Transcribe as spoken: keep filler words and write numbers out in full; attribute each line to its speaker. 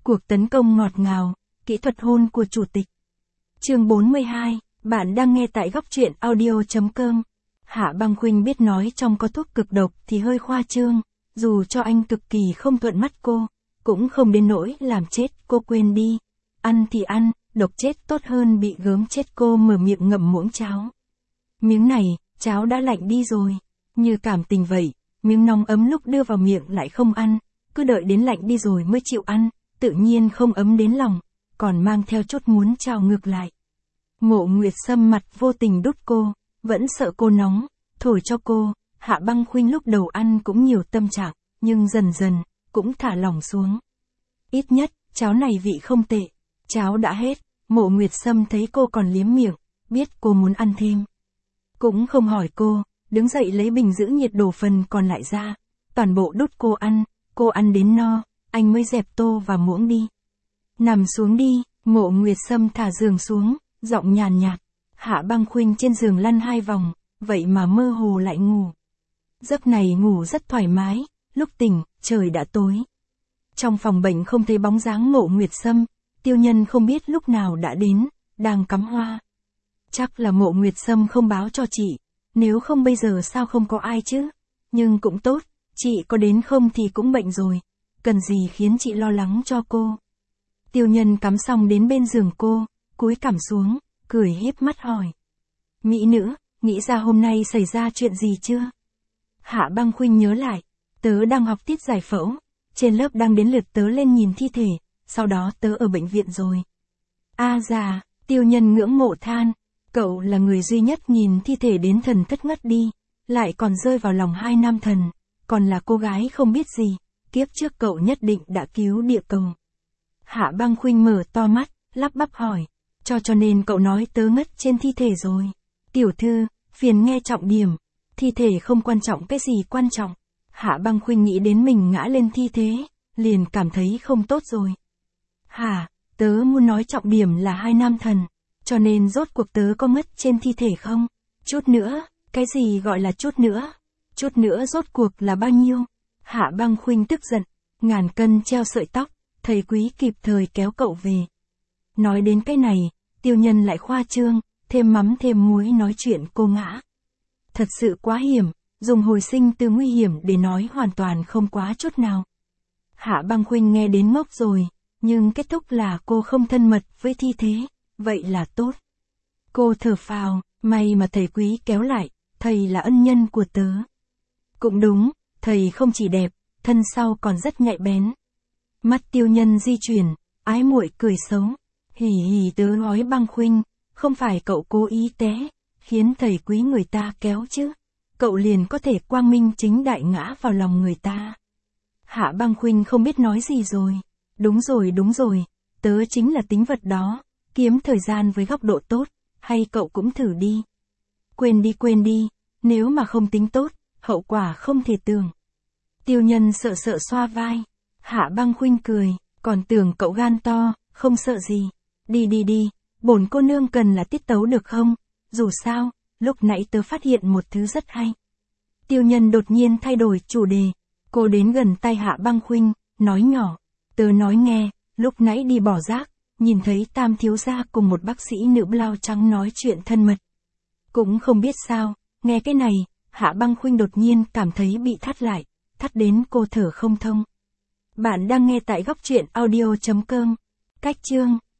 Speaker 1: Cuộc tấn công ngọt ngào, kỹ thuật hôn của chủ tịch. Chương bốn mươi hai, bạn đang nghe tại góc truyện audio chấm com. Hạ Băng Khuynh biết nói trong có thuốc cực độc thì hơi khoa trương, dù cho anh cực kỳ không thuận mắt cô, cũng không đến nỗi làm chết cô quên đi. Ăn thì ăn, độc chết tốt hơn bị gớm chết. Cô mở miệng ngậm muỗng cháo. Miếng này, cháo đã lạnh đi rồi, như cảm tình vậy, miếng nóng ấm lúc đưa vào miệng lại không ăn, cứ đợi đến lạnh đi rồi mới chịu ăn, tự nhiên không ấm đến lòng, còn mang theo chút muốn trào ngược lại. Mộ Nguyệt Sâm mặt vô tình đút cô, vẫn sợ cô nóng, thổi cho cô. Hạ Băng Khuynh lúc đầu ăn cũng nhiều tâm trạng, nhưng dần dần, cũng thả lỏng xuống. Ít nhất, cháo này vị không tệ. Cháo đã hết, Mộ Nguyệt Sâm thấy cô còn liếm miệng, biết cô muốn ăn thêm. Cũng không hỏi cô, đứng dậy lấy bình giữ nhiệt đổ phần còn lại ra, toàn bộ đút cô ăn, cô ăn đến no, anh mới dẹp tô và muỗng đi. Nằm xuống đi, Mộ Nguyệt Sâm thả giường xuống, giọng nhàn nhạt. Hạ Băng Khuynh trên giường lăn hai vòng, vậy mà mơ hồ lại ngủ. Giấc này ngủ rất thoải mái, lúc tỉnh, trời đã tối. Trong phòng bệnh không thấy bóng dáng Mộ Nguyệt Sâm, Tiêu Nhân không biết lúc nào đã đến, đang cắm hoa. Chắc là Mộ Nguyệt Sâm không báo cho chị, nếu không bây giờ sao không có ai chứ. Nhưng cũng tốt, chị có đến không thì cũng bệnh rồi, cần gì khiến chị lo lắng cho cô. Tiêu Nhân cắm xong đến bên giường cô, cúi cằm xuống, cười híp mắt hỏi. Mỹ nữ, nghĩ ra hôm nay xảy ra chuyện gì chưa? Hạ Băng Khuynh nhớ lại, tớ đang học tiết giải phẫu, trên lớp đang đến lượt tớ lên nhìn thi thể, sau đó tớ ở bệnh viện rồi. A già, Tiêu Nhân ngưỡng mộ than, cậu là người duy nhất nhìn thi thể đến thần thất ngất đi, lại còn rơi vào lòng hai nam thần, còn là cô gái không biết gì, kiếp trước cậu nhất định đã cứu địa cầu. Hạ Băng Khuynh mở to mắt, lắp bắp hỏi, cho cho nên cậu nói tớ ngất trên thi thể rồi. Tiểu thư, phiền nghe trọng điểm, thi thể không quan trọng, cái gì quan trọng? Hạ Băng Khuynh nghĩ đến mình ngã lên thi thế, liền cảm thấy không tốt rồi. Hả, tớ muốn nói trọng điểm là hai nam thần, cho nên rốt cuộc tớ có ngất trên thi thể không? Chút nữa, cái gì gọi là chút nữa? Chút nữa rốt cuộc là bao nhiêu? Hạ Băng Khuynh tức giận, ngàn cân treo sợi tóc, thầy quý kịp thời kéo cậu về. Nói đến cái này, Tiêu Nhân lại khoa trương, thêm mắm thêm muối nói chuyện cô ngã. Thật sự quá hiểm, dùng hồi sinh từ nguy hiểm để nói hoàn toàn không quá chút nào. Hạ Băng Khuynh nghe đến ngốc rồi, nhưng kết thúc là cô không thân mật với thi thế, vậy là tốt. Cô thở phào, may mà thầy quý kéo lại, thầy là ân nhân của tớ. Cũng đúng, thầy không chỉ đẹp, thân sau còn rất nhạy bén. Mắt Tiêu Nhân di chuyển, ái muội cười xấu. Hì hì tớ nói Băng Khuynh, không phải cậu cố ý té, khiến thầy quý người ta kéo chứ. Cậu liền có thể quang minh chính đại ngã vào lòng người ta. Hạ Băng Khuynh không biết nói gì rồi. Đúng rồi đúng rồi, tớ chính là tính vật đó, kiếm thời gian với góc độ tốt, hay cậu cũng thử đi. Quên đi quên đi, nếu mà không tính tốt, hậu quả không thể tưởng. Tiêu Nhân sợ sợ xoa vai. Hạ Băng Khuynh cười, còn tưởng cậu gan to, không sợ gì. Đi đi đi, bổn cô nương cần là tiết tấu được không? Dù sao, lúc nãy tớ phát hiện một thứ rất hay. Tiêu Nhân đột nhiên thay đổi chủ đề. Cô đến gần tay Hạ Băng Khuynh, nói nhỏ. Tớ nói nghe, lúc nãy đi bỏ rác, nhìn thấy Tam thiếu gia cùng một bác sĩ nữ blau trắng nói chuyện thân mật. Cũng không biết sao, nghe cái này, Hạ Băng Khuynh đột nhiên cảm thấy bị thắt lại, thắt đến cô thở không thông. Bạn đang nghe tại góc truyện audio chấm com. Cách chương